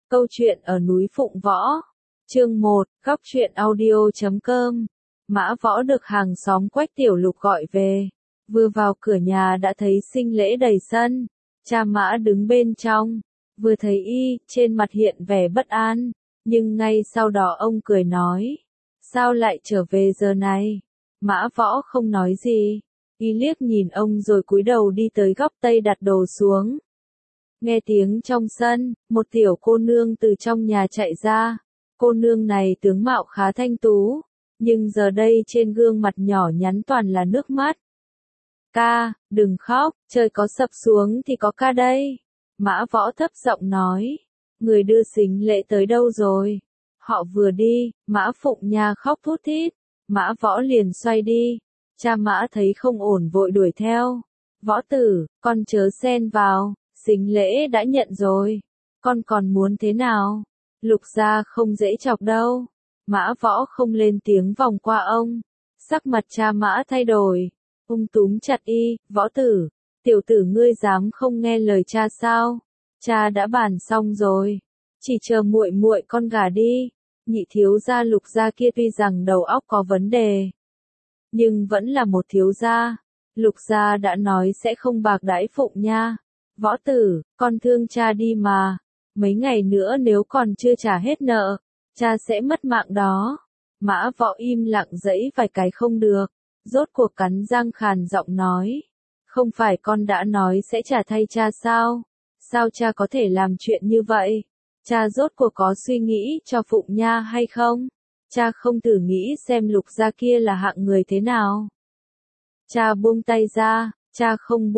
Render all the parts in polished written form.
Câu chuyện ở núi Phụng Võ. Chương 1, Góc truyện audio.com. Mã Võ được hàng xóm Quách Tiểu Lục gọi về. Vừa vào cửa nhà đã thấy sinh lễ đầy sân. Cha Mã đứng bên trong. Vừa thấy y, trên mặt hiện vẻ bất an. Nhưng ngay sau đó ông cười nói. Sao lại trở về giờ này? Mã Võ không nói gì. Y liếc nhìn ông rồi cúi đầu đi tới góc tây đặt đồ xuống. Nghe tiếng trong sân, một tiểu cô nương từ trong nhà chạy ra. Cô nương này tướng mạo khá thanh tú, nhưng giờ đây trên gương mặt nhỏ nhắn toàn là nước mắt. Ca, đừng khóc, trời có sập xuống thì có ca đây. Mã Võ thấp giọng nói, người đưa sính lễ tới đâu rồi? Họ vừa đi, Mã Phụng Nha khóc thút thít. Mã Võ liền xoay đi. Cha Mã thấy không ổn vội đuổi theo. Võ tử, con chớ xen vào. Sính lễ đã nhận rồi, con còn muốn thế nào? Lục gia không dễ chọc đâu. Mã Võ không lên tiếng vòng qua ông. Sắc mặt cha Mã thay đổi. Ông túm chặt y, Võ tử, tiểu tử ngươi dám không nghe lời cha sao? Cha đã bàn xong rồi, chỉ chờ muội muội con gả đi. Nhị thiếu gia Lục gia kia tuy rằng đầu óc có vấn đề, nhưng vẫn là một thiếu gia. Lục gia đã nói sẽ không bạc đãi Phụng Nha. Võ tử, con thương cha đi mà. Mấy ngày nữa nếu còn chưa trả hết nợ, cha sẽ mất mạng đó. Mã Võ im lặng giãy vài cái không được. Rốt cuộc cắn răng khàn giọng nói. Không phải con đã nói sẽ trả thay cha sao? Sao cha có thể làm chuyện như vậy? Cha rốt cuộc có suy nghĩ cho Phụng Nha hay không? Cha không thử nghĩ xem Lục gia kia là hạng người thế nào? Cha buông tay ra. Cha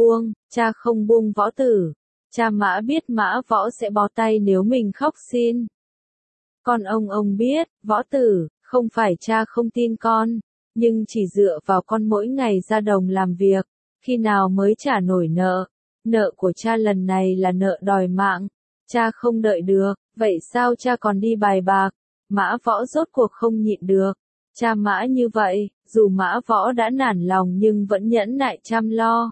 không buông Võ tử. Cha Mã biết Mã Võ sẽ bó tay nếu mình khóc xin. Còn ông biết, Võ tử, không phải cha không tin con, nhưng chỉ dựa vào con mỗi ngày ra đồng làm việc, khi nào mới trả nổi nợ. Nợ của cha lần này là nợ đòi mạng, cha không đợi được, vậy sao cha còn đi bài bạc? Mã Võ rốt cuộc không nhịn được. Cha Mã như vậy, dù Mã Võ đã nản lòng nhưng vẫn nhẫn nại chăm lo.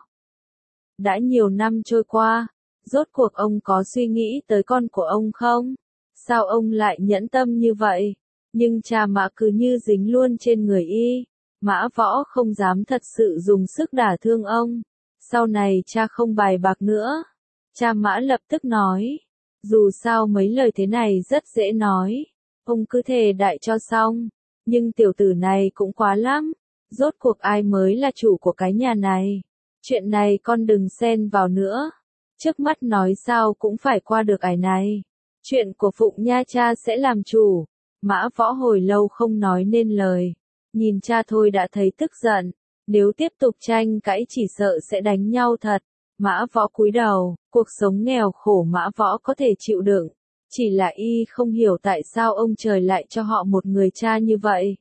Đã nhiều năm trôi qua, rốt cuộc ông có suy nghĩ tới con của ông không? Sao ông lại nhẫn tâm như vậy? Nhưng cha Mã cứ như dính luôn trên người y. Mã Võ không dám thật sự dùng sức đả thương ông. Sau này cha không bài bạc nữa. Cha Mã lập tức nói. Dù sao mấy lời thế này rất dễ nói. Ông cứ thề đại cho xong. Nhưng tiểu tử này cũng quá lắm. Rốt cuộc ai mới là chủ của cái nhà này? Chuyện này con đừng xen vào nữa. Trước mắt nói sao cũng phải qua được ải này. Chuyện của Phụng Nha cha sẽ làm chủ. Mã Võ hồi lâu không nói nên lời. Nhìn cha thôi đã thấy tức giận. Nếu tiếp tục tranh cãi chỉ sợ sẽ đánh nhau thật. Mã Võ cúi đầu. Cuộc sống nghèo khổ Mã Võ có thể chịu đựng. Chỉ là y không hiểu tại sao ông trời lại cho họ một người cha như vậy.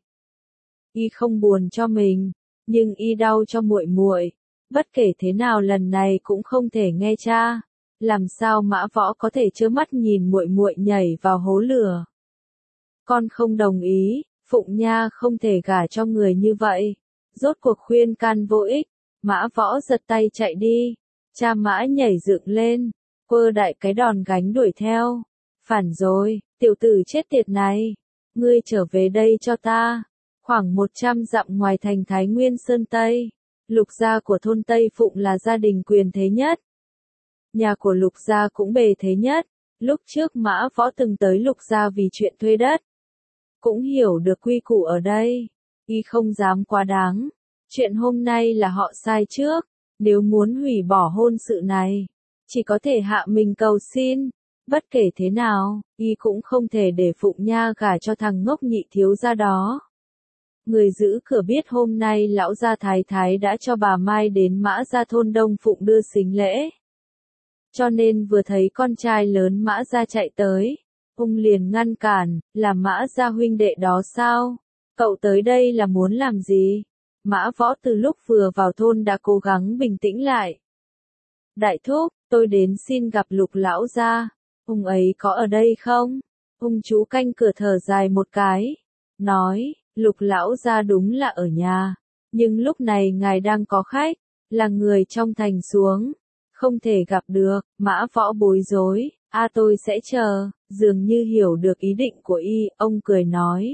Y không buồn cho mình, nhưng y đau cho muội muội. Bất kể thế nào lần này cũng không thể nghe cha. Làm sao Mã Võ có thể trơ mắt nhìn muội muội nhảy vào hố lửa? Con không đồng ý, Phụng Nha không thể gả cho người như vậy. Rốt cuộc khuyên can vô ích, Mã Võ giật tay chạy đi. Cha Mã nhảy dựng lên, quơ đại cái đòn gánh đuổi theo. Phản rồi, tiểu tử chết tiệt này, ngươi trở về đây cho ta. Khoảng 100 dặm ngoài thành Thái Nguyên Sơn Tây, Lục gia của thôn Tây Phụng là gia đình quyền thế nhất. Nhà của Lục gia cũng bề thế nhất. Lúc trước Mã Võ từng tới Lục gia vì chuyện thuê đất. Cũng hiểu được quy củ ở đây. Y không dám quá đáng. Chuyện hôm nay là họ sai trước. Nếu muốn hủy bỏ hôn sự này, chỉ có thể hạ mình cầu xin. Bất kể thế nào, y cũng không thể để Phụng Nha gả cho thằng ngốc nhị thiếu gia đó. Người giữ cửa biết hôm nay lão gia thái thái đã cho bà Mai đến Mã gia thôn Đông Phụng đưa sính lễ. Cho nên vừa thấy con trai lớn Mã gia chạy tới, ông liền ngăn cản, là Mã gia huynh đệ đó sao? Cậu tới đây là muốn làm gì? Mã Võ từ lúc vừa vào thôn đã cố gắng bình tĩnh lại. Đại thúc, tôi đến xin gặp Lục lão gia. Ông ấy có ở đây không? Ông chú canh cửa thở dài một cái. Nói, Lục lão gia đúng là ở nhà. Nhưng lúc này ngài đang có khách. Là người trong thành xuống. Không thể gặp được. Mã Võ bối rối. Tôi sẽ chờ, dường như hiểu được ý định của y, ông cười nói.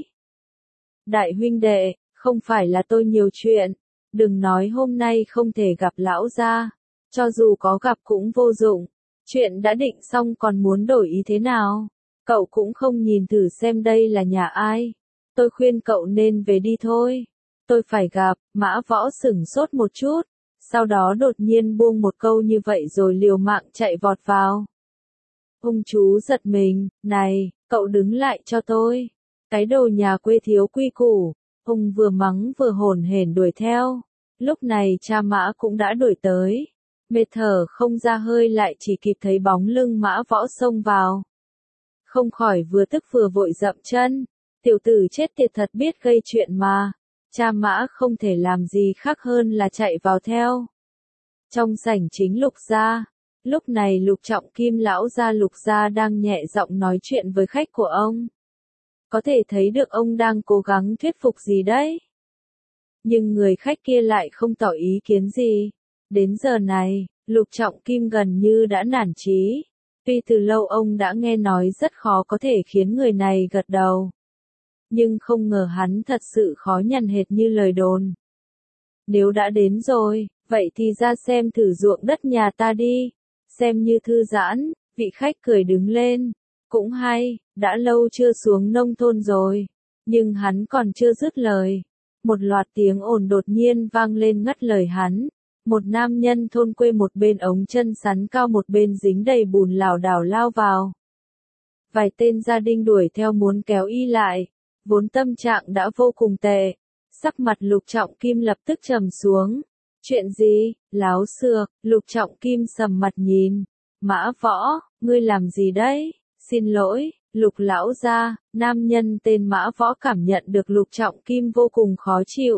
Đại huynh đệ, không phải là tôi nhiều chuyện, đừng nói hôm nay không thể gặp lão gia, cho dù có gặp cũng vô dụng, chuyện đã định xong còn muốn đổi ý thế nào, cậu cũng không nhìn thử xem đây là nhà ai, tôi khuyên cậu nên về đi thôi, tôi phải gặp. Mã Võ sửng sốt một chút, sau đó đột nhiên buông một câu như vậy rồi liều mạng chạy vọt vào. Ông chú giật mình, này, cậu đứng lại cho tôi, cái đồ nhà quê thiếu quy củ, ông vừa mắng vừa hồn hển đuổi theo, lúc này cha Mã cũng đã đuổi tới, mệt thở không ra hơi lại chỉ kịp thấy bóng lưng Mã Võ xông vào. Không khỏi vừa tức vừa vội dậm chân, tiểu tử chết tiệt thật biết gây chuyện mà, cha Mã không thể làm gì khác hơn là chạy vào theo. Trong sảnh chính Lục gia, lúc này Lục Trọng Kim lão gia Lục gia đang nhẹ giọng nói chuyện với khách của ông. Có thể thấy được ông đang cố gắng thuyết phục gì đấy. Nhưng người khách kia lại không tỏ ý kiến gì. Đến giờ này, Lục Trọng Kim gần như đã nản chí. Tuy từ lâu ông đã nghe nói rất khó có thể khiến người này gật đầu. Nhưng không ngờ hắn thật sự khó nhằn hệt như lời đồn. Nếu đã đến rồi, vậy thì ra xem thử ruộng đất nhà ta đi. Xem như thư giãn, vị khách cười đứng lên. Cũng hay, đã lâu chưa xuống nông thôn rồi. Nhưng hắn còn chưa dứt lời. Một loạt tiếng ồn đột nhiên vang lên ngắt lời hắn. Một nam nhân thôn quê một bên ống chân sắn cao một bên dính đầy bùn lảo đảo lao vào. Vài tên gia đình đuổi theo muốn kéo y lại. Vốn tâm trạng đã vô cùng tệ. Sắc mặt Lục Trọng Kim lập tức trầm xuống. Chuyện gì? Láo xược, Lục Trọng Kim sầm mặt nhìn. Mã Võ, ngươi làm gì đấy? Xin lỗi, Lục lão gia. Nam nhân tên Mã Võ cảm nhận được Lục Trọng Kim vô cùng khó chịu.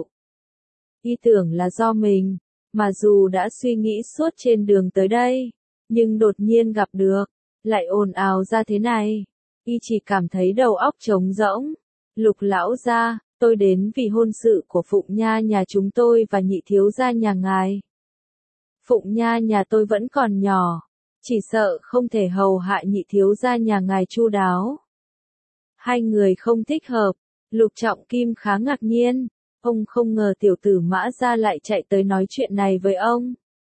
Y tưởng là do mình, mà dù đã suy nghĩ suốt trên đường tới đây, nhưng đột nhiên gặp được, lại ồn ào ra thế này. Y chỉ cảm thấy đầu óc trống rỗng. Lục lão gia, tôi đến vì hôn sự của Phụng Nha nhà chúng tôi và Nhị thiếu gia nhà ngài. Phụng Nha nhà tôi vẫn còn nhỏ, chỉ sợ không thể hầu hạ Nhị thiếu gia nhà ngài chu đáo. Hai người không thích hợp. Lục Trọng Kim khá ngạc nhiên, ông không ngờ tiểu tử Mã gia lại chạy tới nói chuyện này với ông.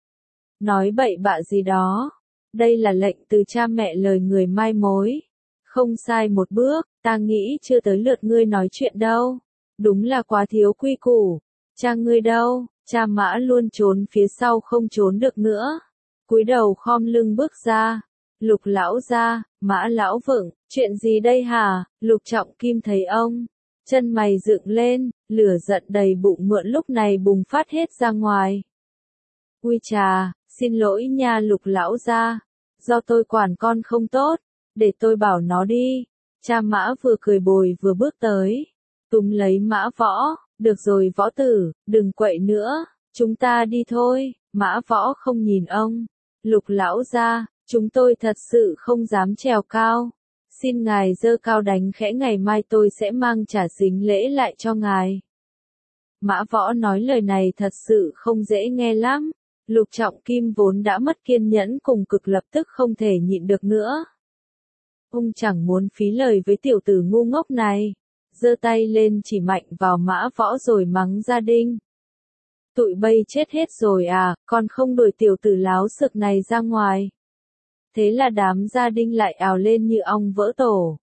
Nói bậy bạ gì đó, đây là lệnh từ cha mẹ lời người mai mối. Không sai một bước, ta nghĩ chưa tới lượt ngươi nói chuyện đâu. Đúng là quá thiếu quy củ. Cha ngươi đâu? Cha Mã luôn trốn phía sau không trốn được nữa. Cúi đầu khom lưng bước ra. Lục lão gia, Mã lão vượng, chuyện gì đây hả? Lục Trọng Kim thấy ông, chân mày dựng lên, lửa giận đầy bụng mượn lúc này bùng phát hết ra ngoài. Ui chà, xin lỗi nha Lục lão gia, do tôi quản con không tốt, để tôi bảo nó đi. Cha Mã vừa cười bồi vừa bước tới, túm lấy Mã Võ, được rồi Võ tử, đừng quậy nữa, chúng ta đi thôi. Mã Võ không nhìn ông. Lục lão gia, chúng tôi thật sự không dám trèo cao. Xin ngài giơ cao đánh khẽ, ngày mai tôi sẽ mang trả sính lễ lại cho ngài. Mã Võ nói lời này thật sự không dễ nghe lắm. Lục Trọng Kim vốn đã mất kiên nhẫn cùng cực lập tức không thể nhịn được nữa. Ông chẳng muốn phí lời với tiểu tử ngu ngốc này. Giơ tay lên chỉ mạnh vào Mã Võ rồi mắng gia đình. Tụi bây chết hết rồi à, còn không đuổi tiểu tử láo xược này ra ngoài. Thế là đám gia đình lại ào lên như ong vỡ tổ.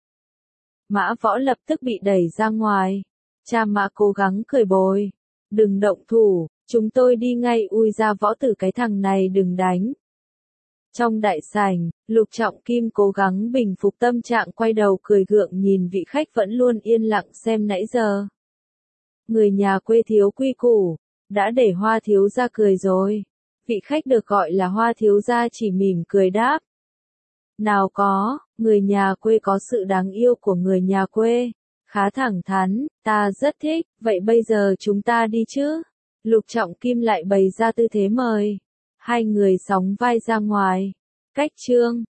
Mã Võ lập tức bị đẩy ra ngoài. Cha Mã cố gắng cười bồi. Đừng động thủ, chúng tôi đi ngay. Ui ra Võ tử, cái thằng này đừng đánh. Trong đại sảnh, Lục Trọng Kim cố gắng bình phục tâm trạng, quay đầu cười gượng nhìn vị khách vẫn luôn yên lặng xem nãy giờ. Người nhà quê thiếu quy củ, đã để Hoa thiếu gia cười rồi. Vị khách được gọi là Hoa thiếu gia chỉ mỉm cười đáp. Nào có, người nhà quê có sự đáng yêu của người nhà quê. Khá thẳng thắn, ta rất thích, vậy bây giờ chúng ta đi chứ? Lục Trọng Kim lại bày ra tư thế mời. Hai người sóng vai ra ngoài. Cách chương